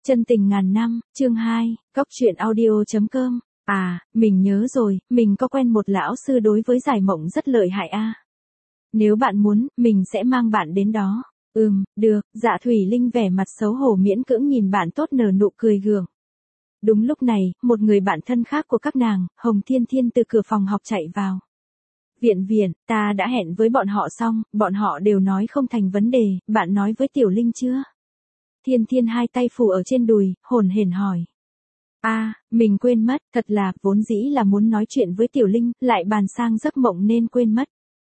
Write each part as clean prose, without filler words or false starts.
Chân tình ngàn năm, chương 2, Góc truyện audio.com. À, mình nhớ rồi, mình có quen một lão sư đối với giải mộng rất lợi hại a. Nếu bạn muốn, mình sẽ mang bạn đến đó. Được, Dạ Thủy Linh vẻ mặt xấu hổ miễn cưỡng nhìn bạn tốt nở nụ cười gượng. Đúng lúc này, một người bạn thân khác của các nàng, Hồng Thiên Thiên từ cửa phòng học chạy vào. Viện, ta đã hẹn với bọn họ xong, bọn họ đều nói không thành vấn đề, bạn nói với Tiểu Linh chưa? Thiên Thiên hai tay phủ ở trên đùi, hồn hển hỏi. Mình quên mất, thật là, vốn dĩ là muốn nói chuyện với Tiểu Linh, lại bàn sang giấc mộng nên quên mất.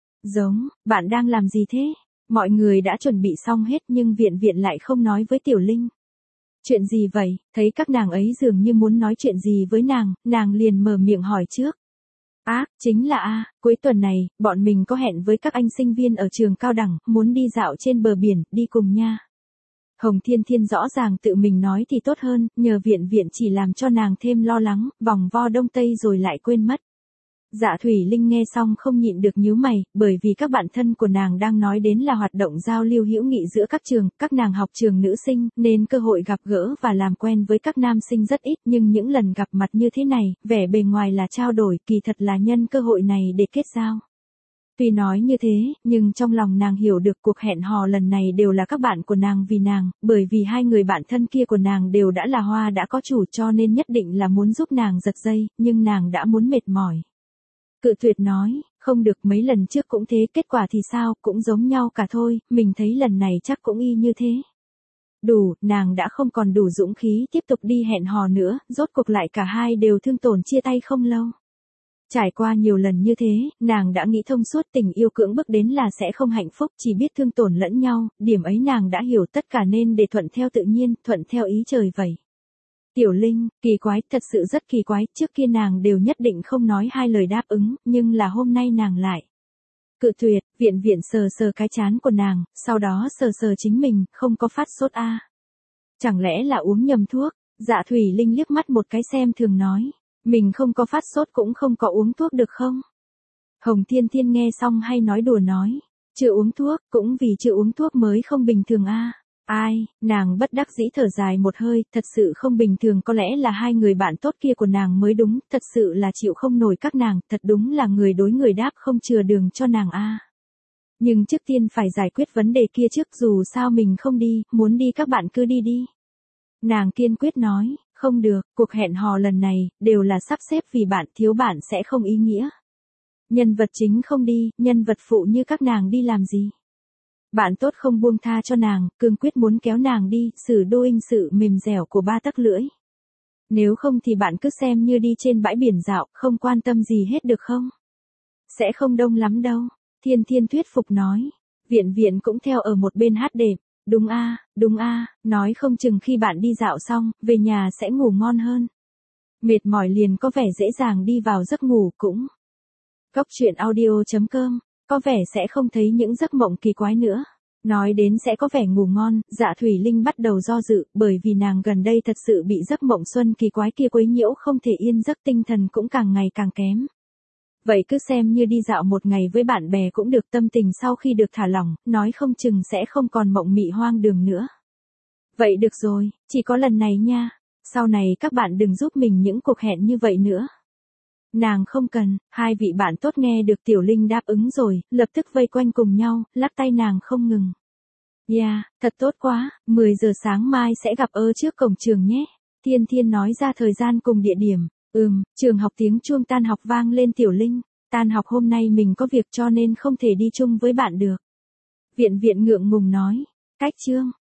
Bạn đang làm gì thế? Mọi người đã chuẩn bị xong hết nhưng viện lại không nói với Tiểu Linh. Chuyện gì vậy? Thấy các nàng ấy dường như muốn nói chuyện gì với nàng liền mở miệng hỏi trước. Chính là cuối tuần này, bọn mình có hẹn với các anh sinh viên ở trường cao đẳng, muốn đi dạo trên bờ biển, đi cùng nha. Hồng Thiên Thiên rõ ràng tự mình nói thì tốt hơn, nhờ viện chỉ làm cho nàng thêm lo lắng, vòng vo đông tây rồi lại quên mất. Dạ Thủy Linh nghe xong không nhịn được nhíu mày, bởi vì các bạn thân của nàng đang nói đến là hoạt động giao lưu hữu nghị giữa các trường, các nàng học trường nữ sinh, nên cơ hội gặp gỡ và làm quen với các nam sinh rất ít, nhưng những lần gặp mặt như thế này, vẻ bề ngoài là trao đổi, kỳ thật là nhân cơ hội này để kết giao. Tuy nói như thế, nhưng trong lòng nàng hiểu được cuộc hẹn hò lần này đều là các bạn của nàng vì nàng, bởi vì hai người bạn thân kia của nàng đều đã là hoa đã có chủ cho nên nhất định là muốn giúp nàng giật dây, nhưng nàng đã muốn mệt mỏi. Cự tuyệt nói, không được, mấy lần trước cũng thế, kết quả thì sao, cũng giống nhau cả thôi, mình thấy lần này chắc cũng y như thế. Đủ, nàng đã không còn đủ dũng khí tiếp tục đi hẹn hò nữa, rốt cuộc lại cả hai đều thương tổn chia tay không lâu. Trải qua nhiều lần như thế, nàng đã nghĩ thông suốt tình yêu cưỡng bức đến là sẽ không hạnh phúc, chỉ biết thương tổn lẫn nhau, điểm ấy nàng đã hiểu tất cả nên để thuận theo tự nhiên, thuận theo ý trời vậy. Tiểu Linh, kỳ quái, thật sự rất kỳ quái, trước kia nàng đều nhất định không nói hai lời đáp ứng, nhưng là hôm nay nàng lại. Cự tuyệt, viện sờ cái trán của nàng, sau đó sờ chính mình, không có phát sốt Chẳng lẽ là uống nhầm thuốc? Dạ Thủy Linh liếc mắt một cái xem thường nói. Mình không có phát sốt cũng không có uống thuốc được không? Hồng Thiên Thiên nghe xong hay nói đùa nói. Chưa uống thuốc, cũng vì chưa uống thuốc mới không bình thường nàng bất đắc dĩ thở dài một hơi, thật sự không bình thường, có lẽ là hai người bạn tốt kia của nàng mới đúng, thật sự là chịu không nổi các nàng, thật đúng là người đối người đáp không chừa đường cho nàng Nhưng trước tiên phải giải quyết vấn đề kia trước, dù sao mình không đi, muốn đi các bạn cứ đi đi. Nàng kiên quyết nói, không được, cuộc hẹn hò lần này, đều là sắp xếp vì bạn, thiếu bạn sẽ không ý nghĩa. Nhân vật chính không đi, nhân vật phụ như các nàng đi làm gì? Bạn tốt không buông tha cho nàng, cương quyết muốn kéo nàng đi, xử đô in sự mềm dẻo của ba tấc lưỡi. Nếu không thì bạn cứ xem như đi trên bãi biển dạo, không quan tâm gì hết được không? Sẽ không đông lắm đâu. Thiên Thiên thuyết phục nói. Viện cũng theo ở một bên hát đệm. Đúng nói không chừng khi bạn đi dạo xong, về nhà sẽ ngủ ngon hơn. Mệt mỏi liền có vẻ dễ dàng đi vào giấc ngủ cũng. Góc truyện audio.com, có vẻ sẽ không thấy những giấc mộng kỳ quái nữa. Nói đến sẽ có vẻ ngủ ngon, Dạ Thủy Linh bắt đầu do dự, bởi vì nàng gần đây thật sự bị giấc mộng xuân kỳ quái kia quấy nhiễu không thể yên giấc, tinh thần cũng càng ngày càng kém. Vậy cứ xem như đi dạo một ngày với bạn bè cũng được, tâm tình sau khi được thả lỏng, nói không chừng sẽ không còn mộng mị hoang đường nữa. Vậy được rồi, chỉ có lần này nha. Sau này các bạn đừng giúp mình những cuộc hẹn như vậy nữa. Nàng không cần, hai vị bạn tốt nghe được Tiểu Linh đáp ứng rồi, lập tức vây quanh cùng nhau, lắc tay nàng không ngừng. Thật tốt quá, 10 giờ sáng mai sẽ gặp trước cổng trường nhé. Thiên Thiên nói ra thời gian cùng địa điểm. Trường học tiếng chuông tan học vang lên. Tiểu Linh, tan học hôm nay mình có việc cho nên không thể đi chung với bạn được. Viện ngượng ngùng nói. Cách chương.